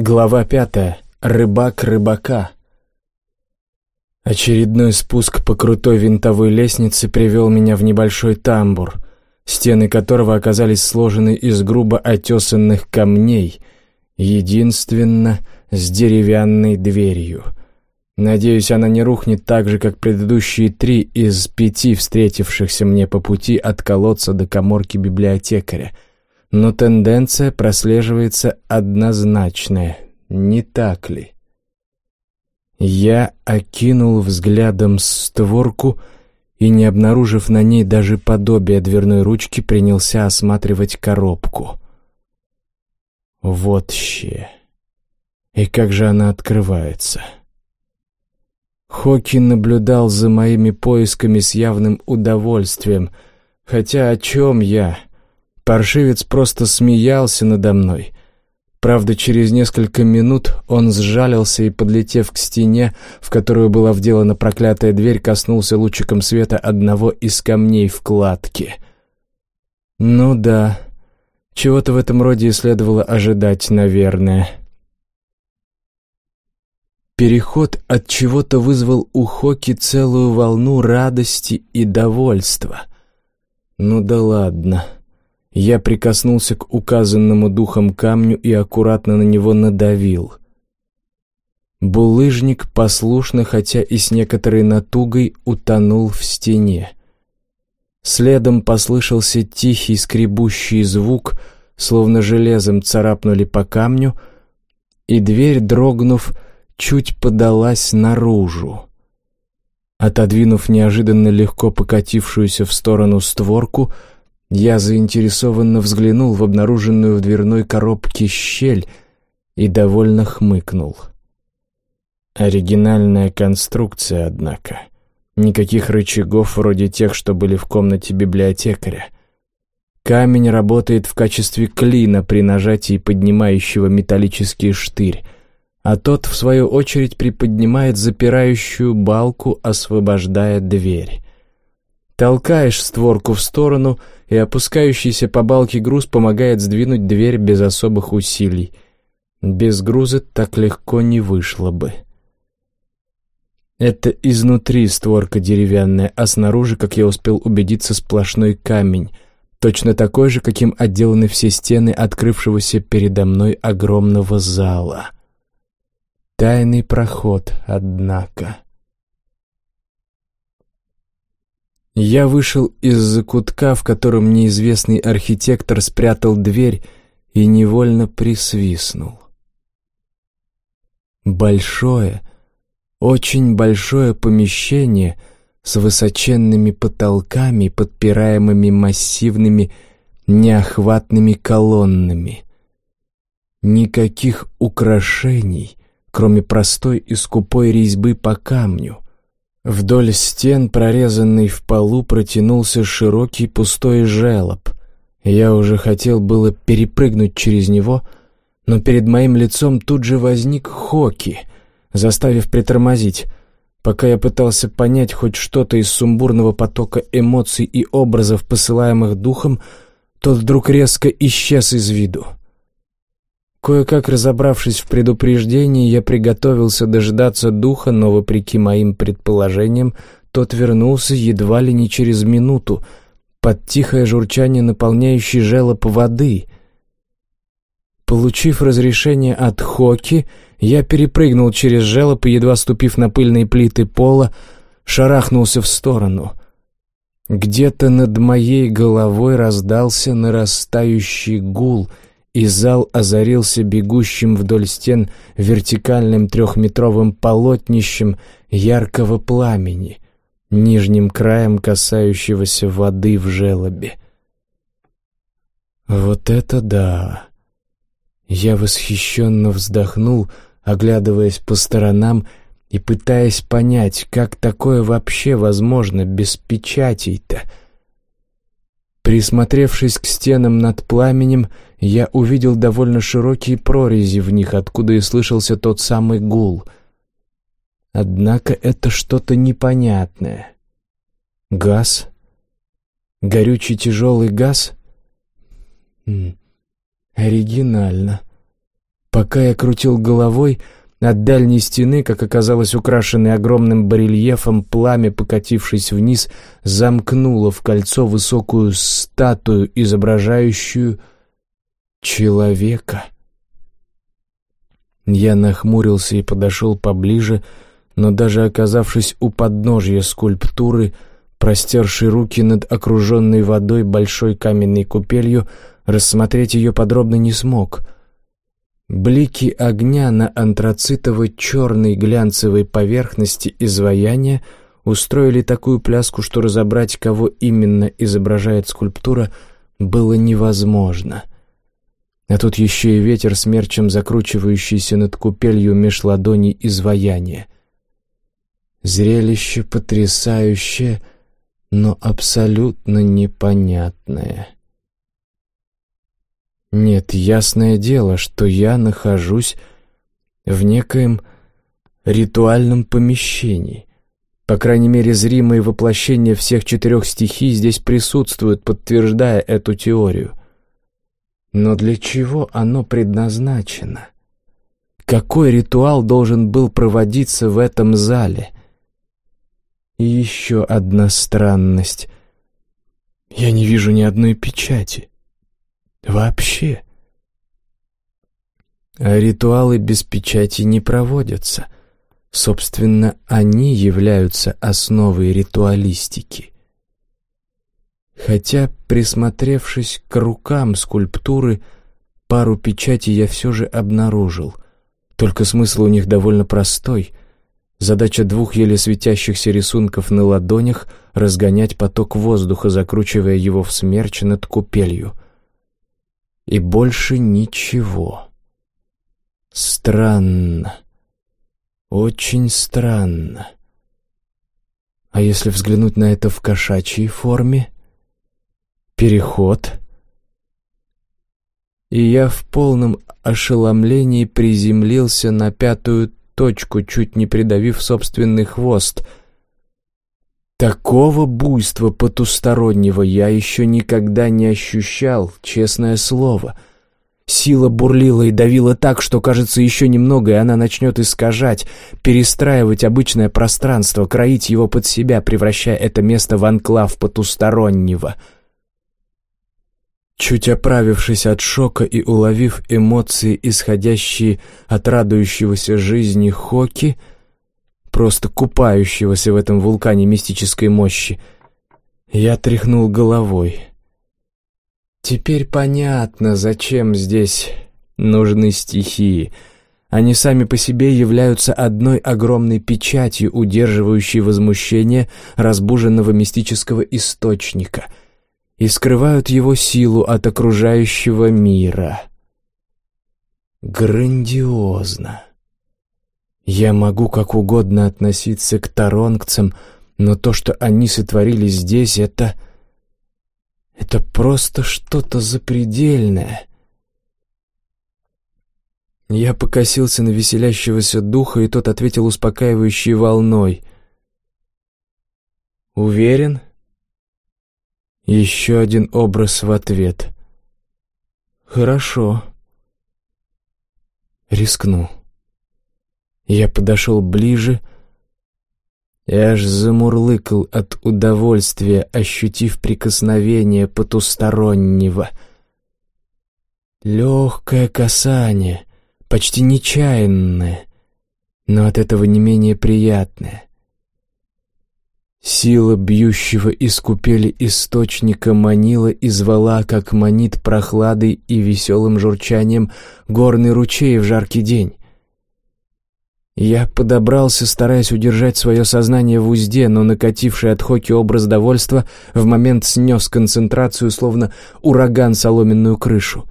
Глава 5. Рыбак рыбака. Очередной спуск по крутой винтовой лестнице привел меня в небольшой тамбур, стены которого оказались сложены из грубо отесанных камней, единственно с деревянной дверью. Надеюсь, она не рухнет так же, как предыдущие 3 из 5 встретившихся мне по пути от колодца до каморки библиотекаря. Но тенденция прослеживается однозначная, не так ли? Я окинул взглядом створку и, не обнаружив на ней даже подобия дверной ручки, принялся осматривать коробку. Вот ще. И как же она открывается? Хоки наблюдал за моими поисками с явным удовольствием, хотя о чем я? Паршивец просто смеялся надо мной. Правда, через несколько минут он сжалился и, подлетев к стене, в которую была вделана проклятая дверь, коснулся лучиком света одного из камней в кладке. Ну да, чего-то в этом роде и следовало ожидать, наверное. Переход от чего-то вызвал у Хоки целую волну радости и довольства. Ну да ладно. Я прикоснулся к указанному духом камню и аккуратно на него надавил. Булыжник послушно, хотя и с некоторой натугой, утонул в стене. Следом послышался тихий скребущий звук, словно железом царапнули по камню, и дверь, дрогнув, чуть подалась наружу. Отодвинув неожиданно легко покатившуюся в сторону створку, я заинтересованно взглянул в обнаруженную в дверной коробке щель и довольно хмыкнул. Оригинальная конструкция, однако. Никаких рычагов вроде тех, что были в комнате библиотекаря. Камень работает в качестве клина при нажатии поднимающего металлический штырь, а тот, в свою очередь, приподнимает запирающую балку, освобождая дверь. Толкаешь створку в сторону, и опускающийся по балке груз помогает сдвинуть дверь без особых усилий. Без груза так легко не вышло бы. Это изнутри створка деревянная, а снаружи, как я успел убедиться, сплошной камень, точно такой же, каким отделаны все стены открывшегося передо мной огромного зала. Тайный проход, однако. Я вышел из закутка, в котором неизвестный архитектор спрятал дверь, и невольно присвистнул. Большое, очень большое помещение с высоченными потолками, подпираемыми массивными неохватными колоннами. Никаких украшений, кроме простой и скупой резьбы по камню. Вдоль стен, прорезанный в полу, протянулся широкий пустой желоб. Я уже хотел было перепрыгнуть через него, но перед моим лицом тут же возник Хоки, заставив притормозить. Пока я пытался понять хоть что-то из сумбурного потока эмоций и образов, посылаемых духом, тот вдруг резко исчез из виду. Кое-как разобравшись в предупреждении, я приготовился дожидаться духа, но, вопреки моим предположениям, тот вернулся едва ли не через минуту, под тихое журчание наполняющей желоб воды. Получив разрешение от Хоки, я перепрыгнул через желоб и, едва ступив на пыльные плиты пола, шарахнулся в сторону. Где-то над моей головой раздался нарастающий гул, и зал озарился бегущим вдоль стен вертикальным 3-метровым полотнищем яркого пламени, нижним краем касающегося воды в желобе. Вот это да! Я восхищенно вздохнул, оглядываясь по сторонам и пытаясь понять, как такое вообще возможно без печатей-то. Присмотревшись к стенам над пламенем, я увидел довольно широкие прорези в них, откуда и слышался тот самый гул. Однако это что-то непонятное. Газ? Горючий тяжелый газ? Оригинально. Пока я крутил головой, от дальней стены, как оказалось, украшенной огромным барельефом, пламя, покатившись вниз, замкнуло в кольцо высокую статую, изображающую человека. Я нахмурился и подошел поближе, но даже оказавшись у подножья скульптуры, простерши руки над окруженной водой большой каменной купелью, рассмотреть ее подробно не смог. Блики огня на антрацитово-черной глянцевой поверхности изваяния устроили такую пляску, что разобрать, кого именно изображает скульптура, было невозможно. А тут еще и ветер смерчем закручивающийся над купелью меж ладоней изваяния. Зрелище потрясающее, но абсолютно непонятное. Нет, ясное дело, что я нахожусь в некоем ритуальном помещении. По крайней мере, зримые воплощения всех 4 стихий здесь присутствуют, подтверждая эту теорию. Но для чего оно предназначено? Какой ритуал должен был проводиться в этом зале? И еще одна странность. Я не вижу ни одной печати. Вообще. А ритуалы без печати не проводятся. Собственно, они являются основой ритуалистики. Хотя, присмотревшись к рукам скульптуры, пару печатей я все же обнаружил. Только смысл у них довольно простой. Задача 2 еле светящихся рисунков на ладонях — разгонять поток воздуха, закручивая его в смерч над купелью. И больше ничего. Странно. Очень странно. А если взглянуть на это в кошачьей форме? Переход. И я в полном ошеломлении приземлился на 5-ю точку, чуть не придавив собственный хвост. Такого буйства потустороннего я еще никогда не ощущал, честное слово. Сила бурлила и давила так, что, кажется, еще немного, и она начнет искажать, перестраивать обычное пространство, кроить его под себя, превращая это место в анклав потустороннего. Чуть оправившись от шока и уловив эмоции, исходящие от радующегося жизни Хоки, просто купающегося в этом вулкане мистической мощи, я тряхнул головой. Теперь понятно, зачем здесь нужны стихии. Они сами по себе являются одной огромной печатью, удерживающей возмущение разбуженного мистического источника, и скрывают его силу от окружающего мира. Грандиозно. Я могу как угодно относиться к торонгцам, но то, что они сотворили здесь, это просто что-то запредельное. Я покосился на веселящегося духа, и тот ответил успокаивающей волной. «Уверен?» Еще один образ в ответ. «Хорошо. Рискну». Я подошел ближе и аж замурлыкал от удовольствия, ощутив прикосновение потустороннего. Легкое касание, почти нечаянное, но от этого не менее приятное. Сила бьющего из купели источника манила и звала, как манит прохладой и веселым журчанием горный ручей в жаркий день. Я подобрался, стараясь удержать свое сознание в узде, но накативший от Хоки образ довольства в момент снес концентрацию, словно ураган соломенную крышу.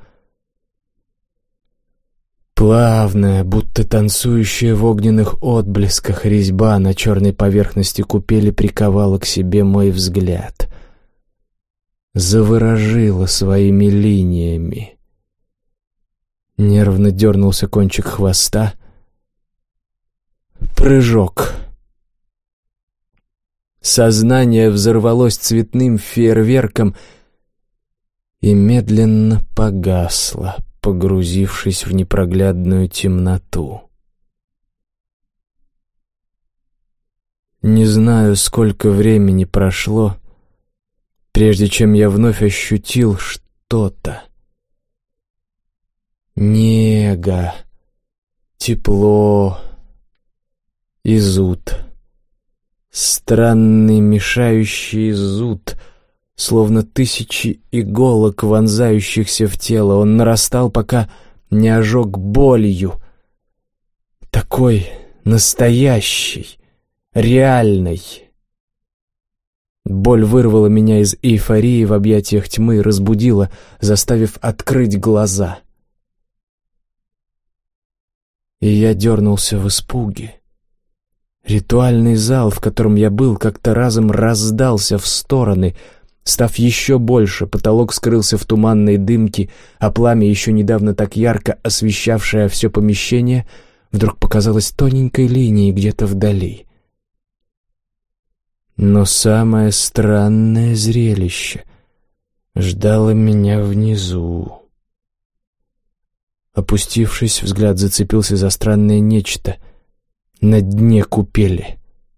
Плавная, будто танцующая в огненных отблесках резьба на черной поверхности купели приковала к себе мой взгляд. Заворожила своими линиями. Нервно дернулся кончик хвоста. Прыжок. Сознание взорвалось цветным фейерверком и медленно погасло, погрузившись в непроглядную темноту. Не знаю, сколько времени прошло, прежде чем я вновь ощутил что-то. Нега, тепло и зуд. Странный мешающий зуд, словно тысячи иголок, вонзающихся в тело. Он нарастал, пока не ожег болью. Такой настоящий, реальный. Боль вырвала меня из эйфории в объятиях тьмы и разбудила, заставив открыть глаза. И я дернулся в испуге. Ритуальный зал, в котором я был, как-то разом раздался в стороны, став еще больше. Потолок скрылся в туманной дымке, а пламя, еще недавно так ярко освещавшее все помещение, вдруг показалось тоненькой линией где-то вдали. Но самое странное зрелище ждало меня внизу. Опустившись, взгляд зацепился за странное нечто на дне купели.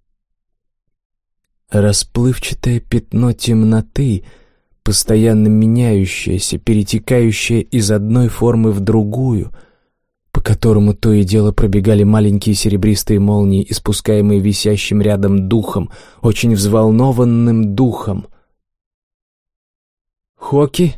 Расплывчатое пятно темноты, постоянно меняющееся, перетекающее из одной формы в другую, по которому то и дело пробегали маленькие серебристые молнии, испускаемые висящим рядом духом, очень взволнованным духом. «Хоки?»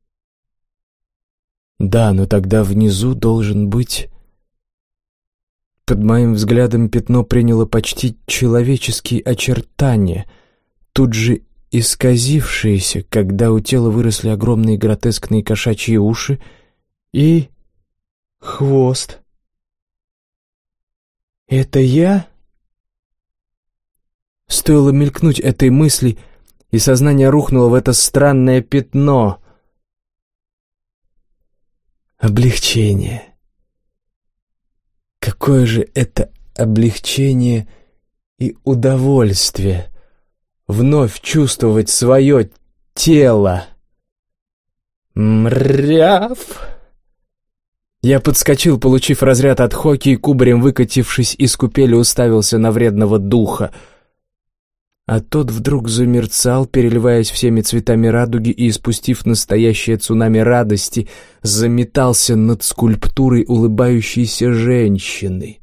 «Да, но тогда внизу должен быть...» Под моим взглядом пятно приняло почти человеческие очертания, тут же исказившиеся, когда у тела выросли огромные гротескные кошачьи уши и... хвост. «Это я?» Стоило мелькнуть этой мысли, и сознание рухнуло в это странное пятно. Облегчение. Какое же это облегчение и удовольствие вновь чувствовать свое тело. Мряв! Я подскочил, получив разряд от Хоки, и кубарем, выкатившись из купели, уставился на вредного духа. А тот вдруг замерцал, переливаясь всеми цветами радуги, и, испустив настоящее цунами радости, заметался над скульптурой улыбающейся женщины.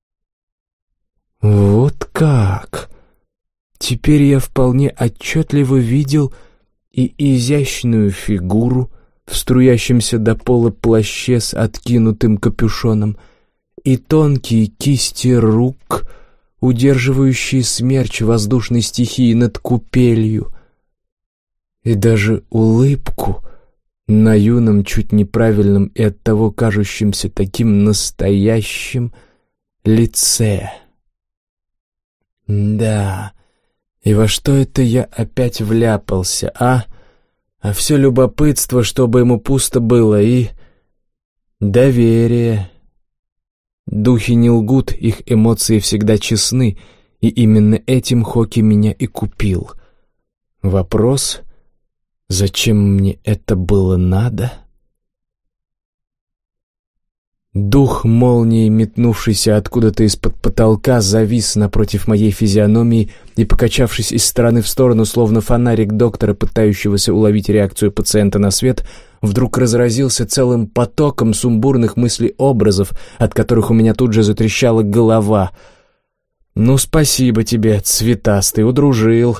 Вот как! Теперь я вполне отчетливо видел и изящную фигуру в струящемся до пола плаще с откинутым капюшоном, и тонкие кисти рук, удерживающие смерч воздушной стихии над купелью, и даже улыбку на юном, чуть неправильном и оттого кажущемся таким настоящем лице. Да, и во что это я опять вляпался, а? А все любопытство, чтобы ему пусто было, и доверие. Духи не лгут, их эмоции всегда честны, и именно этим Хоки меня и купил. Вопрос, зачем мне это было надо? Дух молнии, метнувшийся откуда-то из-под потолка, завис напротив моей физиономии и, покачавшись из стороны в сторону, словно фонарик доктора, пытающегося уловить реакцию пациента на свет, вдруг разразился целым потоком сумбурных мыслей-образов, от которых у меня тут же затрещала голова. «Ну, спасибо тебе, цветастый, удружил».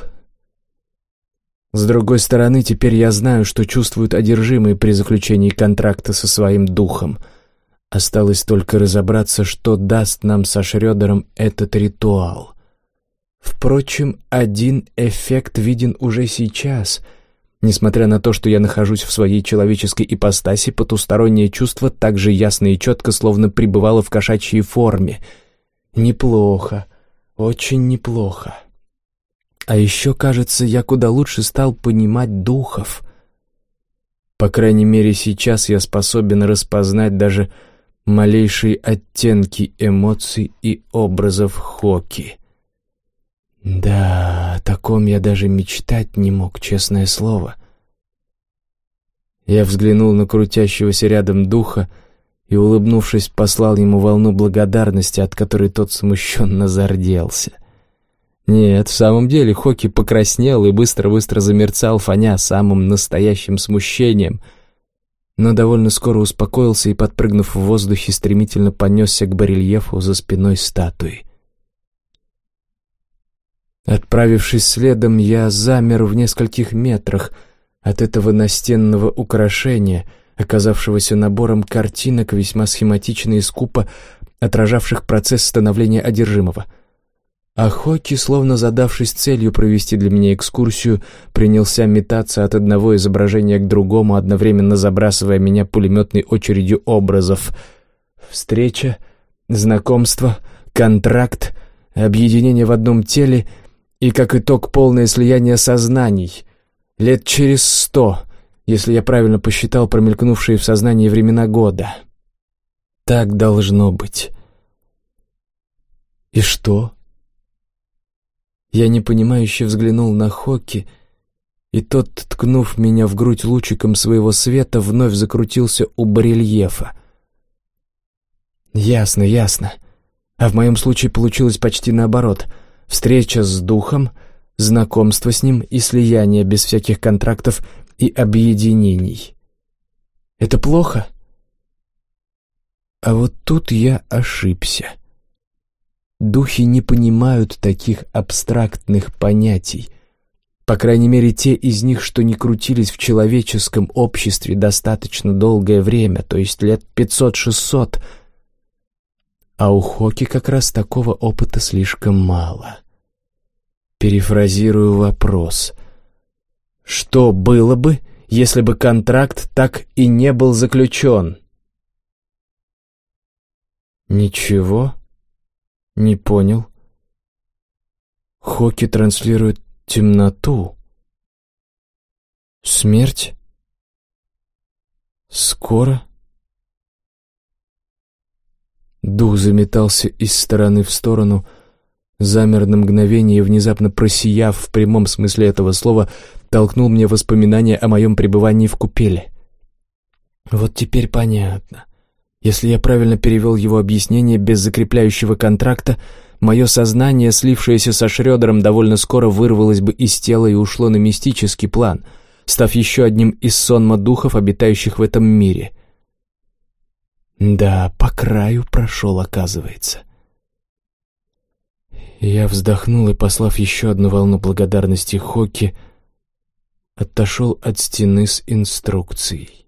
С другой стороны, теперь я знаю, что чувствуют одержимые при заключении контракта со своим духом. Осталось только разобраться, что даст нам со Шрёдером этот ритуал. Впрочем, один эффект виден уже сейчас. Несмотря на то, что я нахожусь в своей человеческой ипостаси, потустороннее чувство так же ясно и четко, словно пребывало в кошачьей форме. Неплохо, очень неплохо. А еще, кажется, я куда лучше стал понимать духов. По крайней мере, сейчас я способен распознать даже малейшие оттенки эмоций и образов Хоки. Да, о таком я даже мечтать не мог, честное слово. Я взглянул на крутящегося рядом духа и, улыбнувшись, послал ему волну благодарности, от которой тот смущенно зарделся. Нет, в самом деле Хоки покраснел и быстро-быстро замерцал, фоня самым настоящим смущением, но довольно скоро успокоился и, подпрыгнув в воздухе, стремительно понесся к барельефу за спиной статуи. Отправившись следом, я замер в нескольких метрах от этого настенного украшения, оказавшегося набором картинок, весьма схематично и скупо отражавших процесс становления одержимого. А Хоки, словно задавшись целью провести для меня экскурсию, принялся метаться от одного изображения к другому, одновременно забрасывая меня пулеметной очередью образов. Встреча, знакомство, контракт, объединение в одном теле и, как итог, полное слияние сознаний. Лет через 100, если я правильно посчитал промелькнувшие в сознании времена года. Так должно быть. И что? Я непонимающе взглянул на Хоки, и тот, ткнув меня в грудь лучиком своего света, вновь закрутился у барельефа. Ясно, ясно. А в моем случае получилось почти наоборот. Встреча с духом, знакомство с ним и слияние без всяких контрактов и объединений. Это плохо? А вот тут я ошибся. Духи не понимают таких абстрактных понятий. По крайней мере, те из них, что не крутились в человеческом обществе достаточно долгое время, то есть лет 500-600. А у Хоки как раз такого опыта слишком мало. Перефразирую вопрос. Что было бы, если бы контракт так и не был заключен? Ничего. Не понял. Хоки транслирует темноту. Смерть? Скоро? Дух заметался из стороны в сторону, замер на мгновение и, внезапно просияв в прямом смысле этого слова, толкнул мне воспоминания о моем пребывании в купели. Вот теперь понятно. Если я правильно перевел его объяснение без закрепляющего контракта, мое сознание, слившееся со Шрёдером, довольно скоро вырвалось бы из тела и ушло на мистический план, став еще одним из сонма духов, обитающих в этом мире. Да, по краю прошел, оказывается. Я вздохнул и, послав еще одну волну благодарности Хоки, отошел от стены с инструкцией.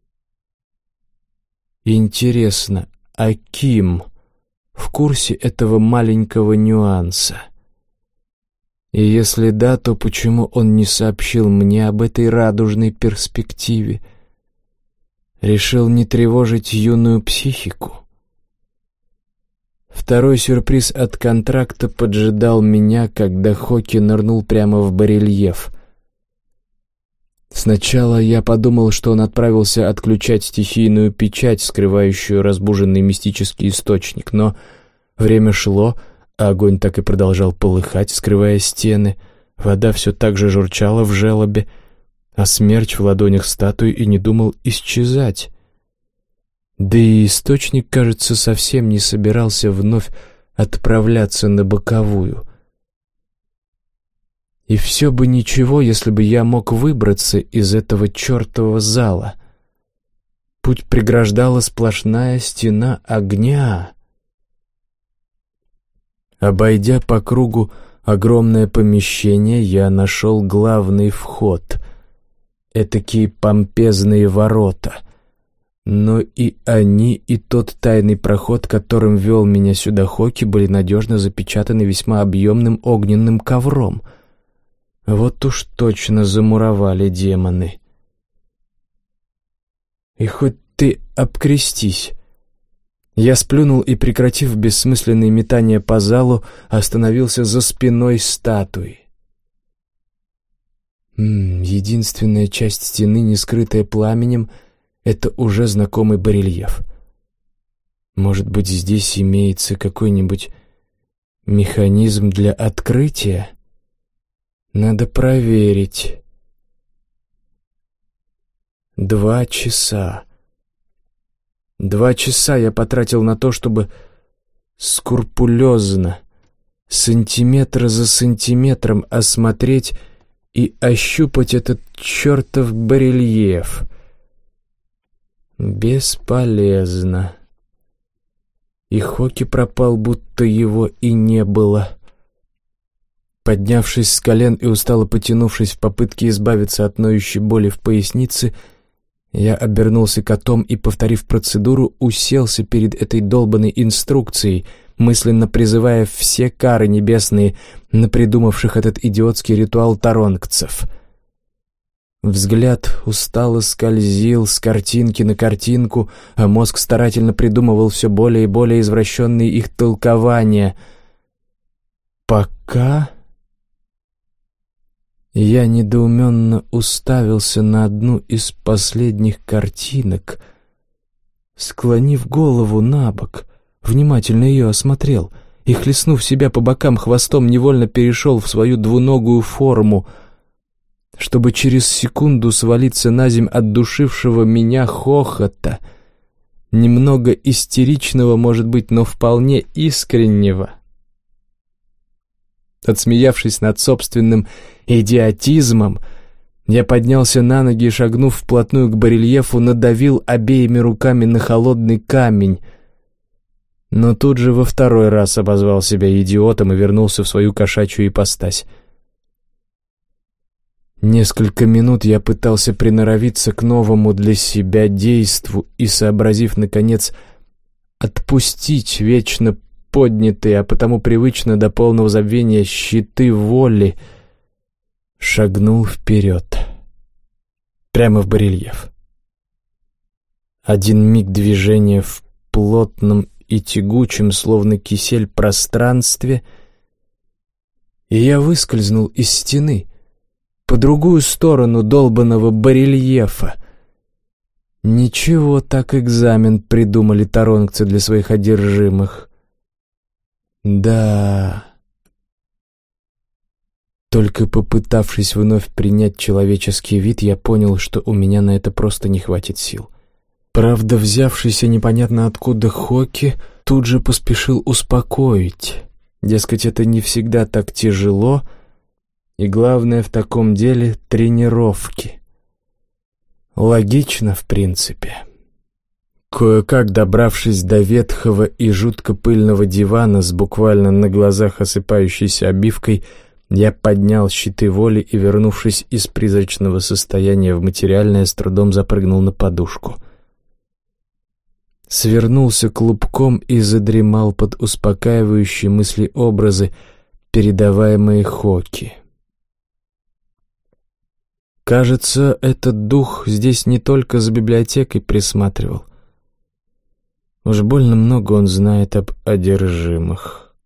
Интересно, а Ким в курсе этого маленького нюанса? И если да, то почему он не сообщил мне об этой радужной перспективе? Решил не тревожить юную психику? Второй сюрприз от контракта поджидал меня, когда Хоки нырнул прямо в барельеф. Сначала я подумал, что он отправился отключать стихийную печать, скрывающую разбуженный мистический источник, но время шло, а огонь так и продолжал полыхать, скрывая стены, вода все так же журчала в желобе, а смерч в ладонях статуи и не думал исчезать. Да и источник, кажется, совсем не собирался вновь отправляться на боковую. И все бы ничего, если бы я мог выбраться из этого чертового зала. Путь преграждала сплошная стена огня. Обойдя по кругу огромное помещение, я нашел главный вход. Этакие помпезные ворота. Но и они, и тот тайный проход, которым вел меня сюда Хоки, были надежно запечатаны весьма объемным огненным ковром. Вот уж точно замуровали демоны. И хоть ты обкрестись. Я сплюнул и, прекратив бессмысленные метания по залу, остановился за спиной статуи. Единственная часть стены, не скрытая пламенем, — это уже знакомый барельеф. Может быть, здесь имеется какой-нибудь механизм для открытия? Надо проверить. 2 часа. 2 часа я потратил на то, чтобы скрупулезно, сантиметр за сантиметром осмотреть и ощупать этот чертов барельеф. Бесполезно. И Хоки пропал, будто его и не было. Поднявшись с колен и устало потянувшись в попытке избавиться от ноющей боли в пояснице, я обернулся котом и, повторив процедуру, уселся перед этой долбанной инструкцией, мысленно призывая все кары небесные на придумавших этот идиотский ритуал таронгцев. Взгляд устало скользил с картинки на картинку, а мозг старательно придумывал все более и более извращенные их толкования. Пока я недоуменно уставился на одну из последних картинок, склонив голову на бок, внимательно ее осмотрел и, хлестнув себя по бокам хвостом, невольно перешел в свою двуногую форму, чтобы через секунду свалиться на земь от душившего меня хохота, немного истеричного, может быть, но вполне искреннего. Отсмеявшись над собственным идиотизмом, я поднялся на ноги и, шагнув вплотную к барельефу, надавил обеими руками на холодный камень, но тут же во второй раз обозвал себя идиотом и вернулся в свою кошачью ипостась. Несколько минут я пытался приноровиться к новому для себя действу и, сообразив, наконец, отпустить вечно поднятые, а потому привычно до полного забвения щиты воли, шагнул вперед, прямо в барельеф. Один миг движения в плотном и тягучем, словно кисель, пространстве, и я выскользнул из стены по другую сторону долбанного барельефа. Ничего так экзамен придумали таронгцы для своих одержимых. Да. Только попытавшись вновь принять человеческий вид, я понял, что у меня на это просто не хватит сил. Правда, взявшийся непонятно откуда Хоки тут же поспешил успокоить. Дескать, это не всегда так тяжело, и главное в таком деле — тренировки. Логично, в принципе. Кое-как добравшись до ветхого и жутко пыльного дивана с буквально на глазах осыпающейся обивкой, я поднял щиты воли и, вернувшись из призрачного состояния в материальное, с трудом запрыгнул на подушку. Свернулся клубком и задремал под успокаивающие мысли-образы, передаваемые Хоки. Кажется, этот дух здесь не только за библиотекой присматривал. Уж больно много он знает об одержимых.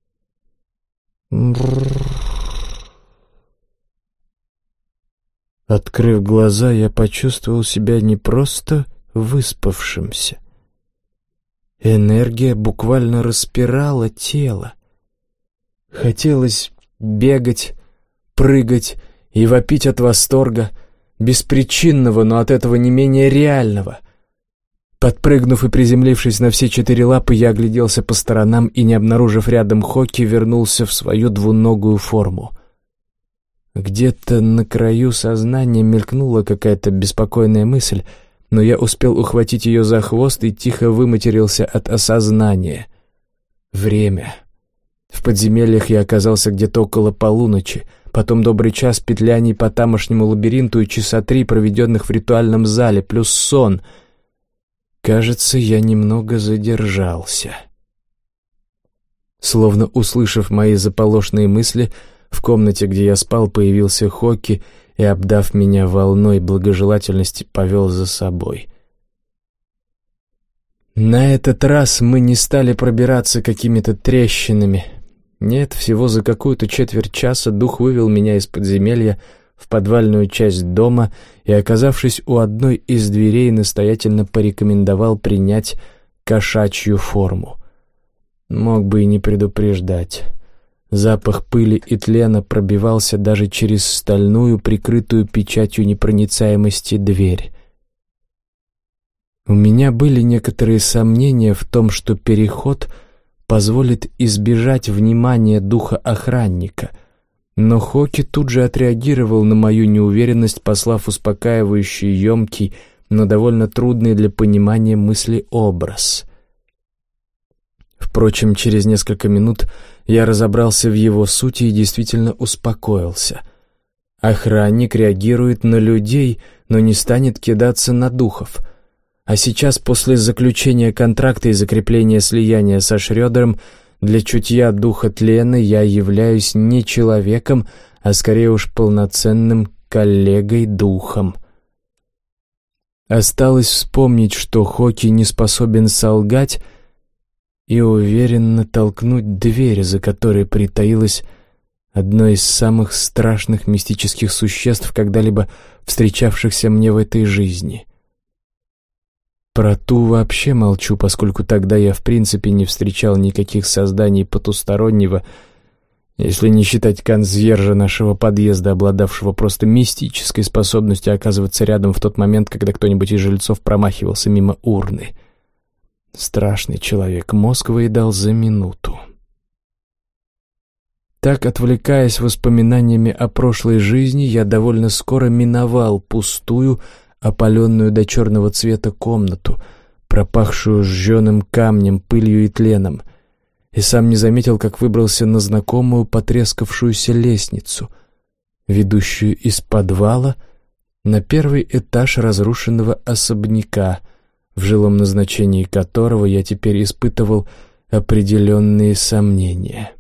Открыв глаза, я почувствовал себя не просто выспавшимся. Энергия буквально распирала тело. Хотелось бегать, прыгать и вопить от восторга, беспричинного, но от этого не менее реального. Подпрыгнув и приземлившись на все 4 лапы, я огляделся по сторонам и, не обнаружив рядом Хоки, вернулся в свою двуногую форму. Где-то на краю сознания мелькнула какая-то беспокойная мысль, но я успел ухватить ее за хвост и тихо выматерился от осознания. Время. В подземельях я оказался где-то около полуночи, потом добрый час петляний по тамошнему лабиринту и часа 3, проведенных в ритуальном зале, плюс сон. Кажется, я немного задержался. Словно услышав мои заполошные мысли, в комнате, где я спал, появился Хоки и, обдав меня волной благожелательности, повел за собой. На этот раз мы не стали пробираться какими-то трещинами. Нет, всего за какую-то четверть часа дух вывел меня из подземелья в подвальную часть дома и, оказавшись у одной из дверей, настоятельно порекомендовал принять кошачью форму. Мог бы и не предупреждать. Запах пыли и тлена пробивался даже через стальную, прикрытую печатью непроницаемости дверь. У меня были некоторые сомнения в том, что переход позволит избежать внимания духа охранника, но Хоки тут же отреагировал на мою неуверенность, послав успокаивающий, емкий, но довольно трудный для понимания мыслеобраз. Впрочем, через несколько минут я разобрался в его сути и действительно успокоился. Охранник реагирует на людей, но не станет кидаться на духов. А сейчас, после заключения контракта и закрепления слияния со Шрёдером, для чутья духа тлена я являюсь не человеком, а скорее уж полноценным коллегой-духом. Осталось вспомнить, что Хоки не способен солгать, и уверенно толкнуть дверь, за которой притаилось одно из самых страшных мистических существ, когда-либо встречавшихся мне в этой жизни. Про ту вообще молчу, поскольку тогда я в принципе не встречал никаких созданий потустороннего, если не считать консьержа нашего подъезда, обладавшего просто мистической способностью оказываться рядом в тот момент, когда кто-нибудь из жильцов промахивался мимо урны. Страшный человек, мозг выедал за минуту. Так, отвлекаясь воспоминаниями о прошлой жизни, я довольно скоро миновал пустую, опаленную до черного цвета комнату, пропахшую сжженным камнем, пылью и тленом, и сам не заметил, как выбрался на знакомую потрескавшуюся лестницу, ведущую из подвала на первый этаж разрушенного особняка, в жилом назначении которого я теперь испытывал определенные сомнения.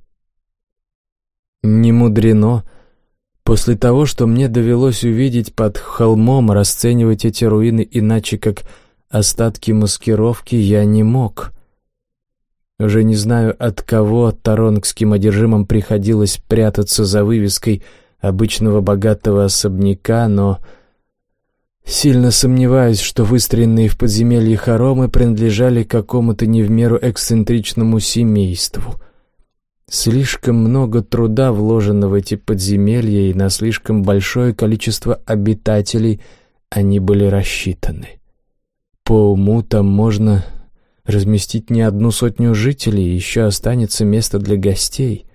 Не мудрено. После того, что мне довелось увидеть под холмом, расценивать эти руины иначе, как остатки маскировки, я не мог. Уже не знаю, от кого таронгским одержимым приходилось прятаться за вывеской обычного богатого особняка, но сильно сомневаюсь, что выстроенные в подземелье хоромы принадлежали какому-то не в меру эксцентричному семейству. Слишком много труда вложено в эти подземелья, и на слишком большое количество обитателей они были рассчитаны. По уму там можно разместить не одну сотню жителей, и еще останется место для гостей.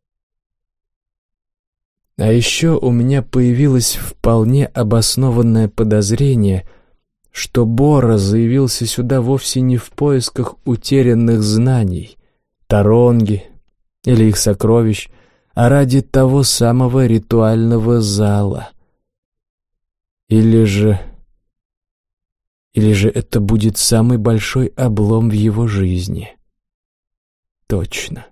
А еще у меня появилось вполне обоснованное подозрение, что Бора заявился сюда вовсе не в поисках утерянных знаний, таронги или их сокровищ, а ради того самого ритуального зала. Или же это будет самый большой облом в его жизни. Точно.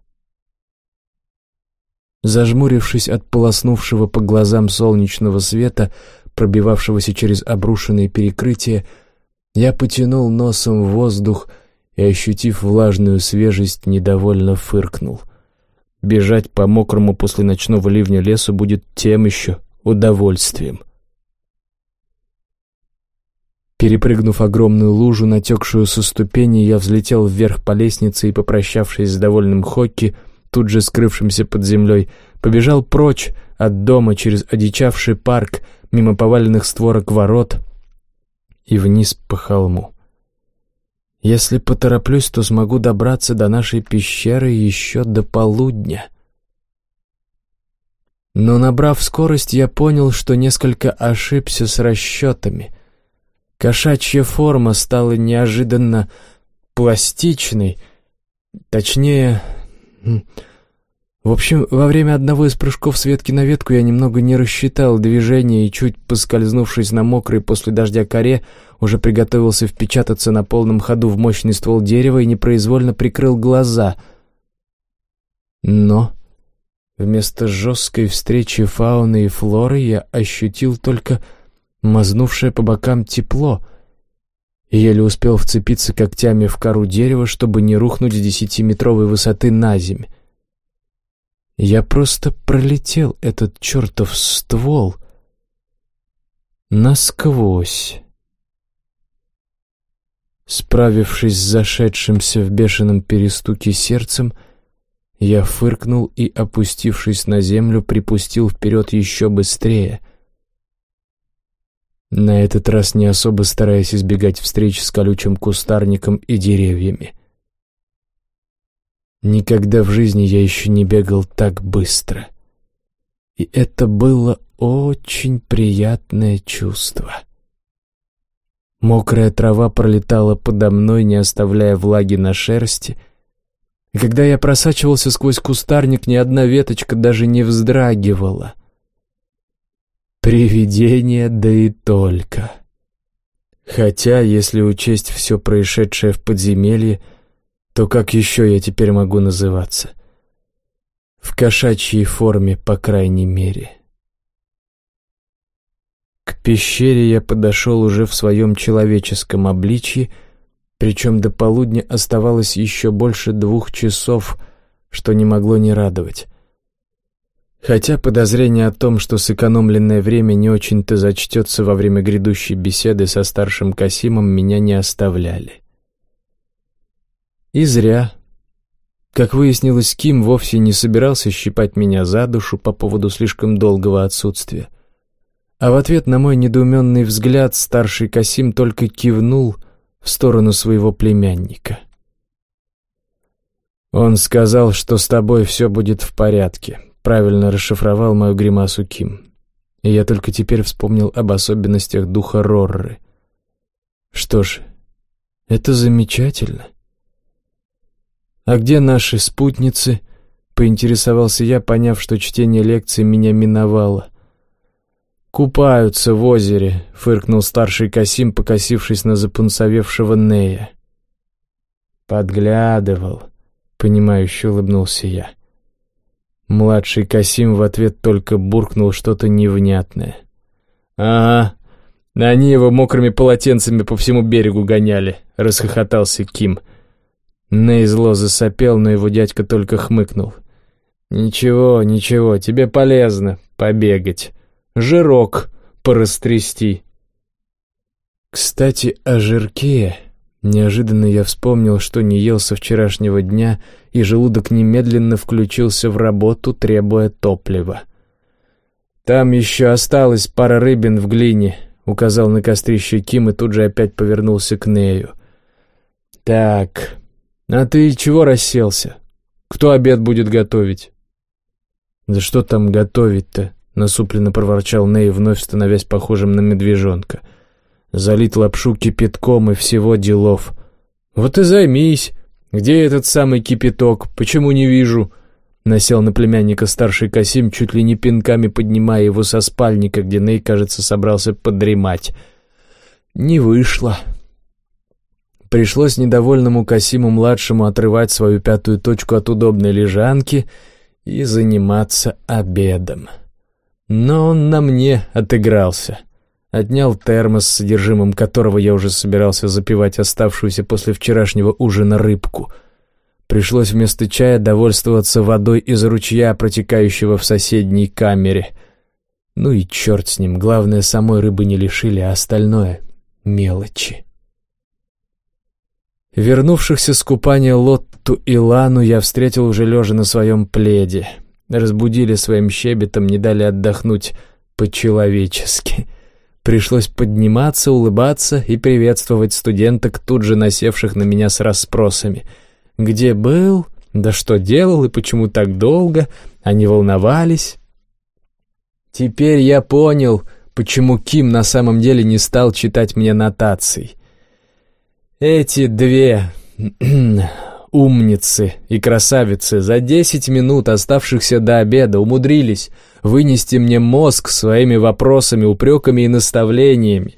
Зажмурившись от полоснувшего по глазам солнечного света, пробивавшегося через обрушенные перекрытия, я потянул носом в воздух и, ощутив влажную свежесть, недовольно фыркнул. Бежать по мокрому после ночного ливня лесу будет тем еще удовольствием. Перепрыгнув огромную лужу, натекшую со ступеней, я взлетел вверх по лестнице и, попрощавшись с довольным Хокки, тут же скрывшимся под землей, побежал прочь от дома через одичавший парк, мимо поваленных створок ворот и вниз по холму. Если потороплюсь, то смогу добраться до нашей пещеры еще до полудня. Но, набрав скорость, я понял, что несколько ошибся с расчетами. Кошачья форма стала неожиданно пластичной, точнее... В общем, во время одного из прыжков с ветки на ветку я немного не рассчитал движение и, чуть поскользнувшись на мокрой после дождя коре, уже приготовился впечататься на полном ходу в мощный ствол дерева и непроизвольно прикрыл глаза. Но вместо жесткой встречи фауны и флоры я ощутил только мазнувшее по бокам тепло и еле успел вцепиться когтями в кору дерева, чтобы не рухнуть с 10-метровой высоты на земь. Я просто пролетел этот чертов ствол насквозь. Справившись с зашедшимся в бешеном перестуке сердцем, я фыркнул и, опустившись на землю, припустил вперед еще быстрее. на этот раз не особо стараясь избегать встреч с колючим кустарником и деревьями. Никогда в жизни я еще не бегал так быстро. И это было очень приятное чувство. Мокрая трава пролетала подо мной, не оставляя влаги на шерсти, и когда я просачивался сквозь кустарник, ни одна веточка даже не вздрагивала. Привидение, да и только. Хотя, если учесть все происшедшее в подземелье, то как еще я теперь могу называться? В кошачьей форме, по крайней мере. К пещере я подошел уже в своем человеческом обличье, причем до полудня оставалось еще больше 2 часов, что не могло не радовать. Хотя подозрения о том, что сэкономленное время не очень-то зачтется во время грядущей беседы со старшим Касимом, меня не оставляли. И зря. Как выяснилось, Ким вовсе не собирался щипать меня за душу по поводу слишком долгого отсутствия. А в ответ на мой недоуменный взгляд старший Касим только кивнул в сторону своего племянника. «Он сказал, что с тобой все будет в порядке», — правильно расшифровал мою гримасу Ким. И я только теперь вспомнил об особенностях духа Рорры. Что ж, это замечательно. «А где наши спутницы?» — поинтересовался я, поняв, что чтение лекции меня миновало. «Купаются в озере», — фыркнул старший Касим, покосившись на запунцовевшего Нея. «Подглядывал», — понимающе улыбнулся я. Младший Касим в ответ только буркнул что-то невнятное. «Ага, они его мокрыми полотенцами по всему берегу гоняли», — расхохотался Ким. Ней зло засопел, но его дядька только хмыкнул. «Ничего, ничего, тебе полезно побегать. Жирок порастрясти». Кстати, о жирке. Неожиданно я вспомнил, что не ел со вчерашнего дня, и желудок немедленно включился в работу, требуя топлива. «Там еще осталась пара рыбин в глине», — указал на кострище Ким и тут же опять повернулся к Нею. «Так, а ты чего расселся? Кто обед будет готовить?» «Да что там готовить-то?» — насупленно проворчал Ней, вновь становясь похожим на медвежонка. «Залить лапшу кипятком и всего делов». «Вот и займись. Где этот самый кипяток? Почему не вижу?» Насел на племянника старший Касим, чуть ли не пинками поднимая его со спальника, где Ней, кажется, собрался подремать. Не вышло. Пришлось недовольному Касиму-младшему отрывать свою 5-ю точку от удобной лежанки и заниматься обедом. Но он на мне отыгрался. Отнял термос, с содержимым которого я уже собирался запивать оставшуюся после вчерашнего ужина рыбку. Пришлось вместо чая довольствоваться водой из ручья, протекающего в соседней камере. Ну и черт с ним, главное, самой рыбы не лишили, а остальное — мелочи. Вернувшихся с купания Лотту и Лану я встретил уже лежа на своем пледе. Разбудили своим щебетом, не дали отдохнуть по-человечески. Пришлось подниматься, улыбаться и приветствовать студенток, тут же насевших на меня с расспросами. Где был, да что делал и почему так долго, они волновались. Теперь я понял, почему Ким на самом деле не стал читать мне нотаций. Эти 2 умницы и красавицы за 10 минут, оставшихся до обеда, умудрились вынести мне мозг своими вопросами, упреками и наставлениями.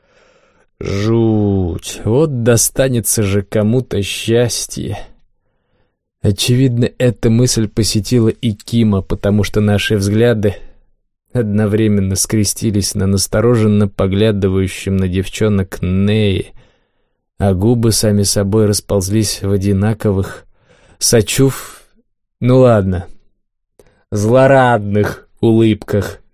Жуть, вот достанется же кому-то счастье. Очевидно, эта мысль посетила и Кима, потому что наши взгляды одновременно скрестились на настороженно поглядывающем на девчонок Нее, а губы сами собой расползлись в одинаковых, злорадных улыбках.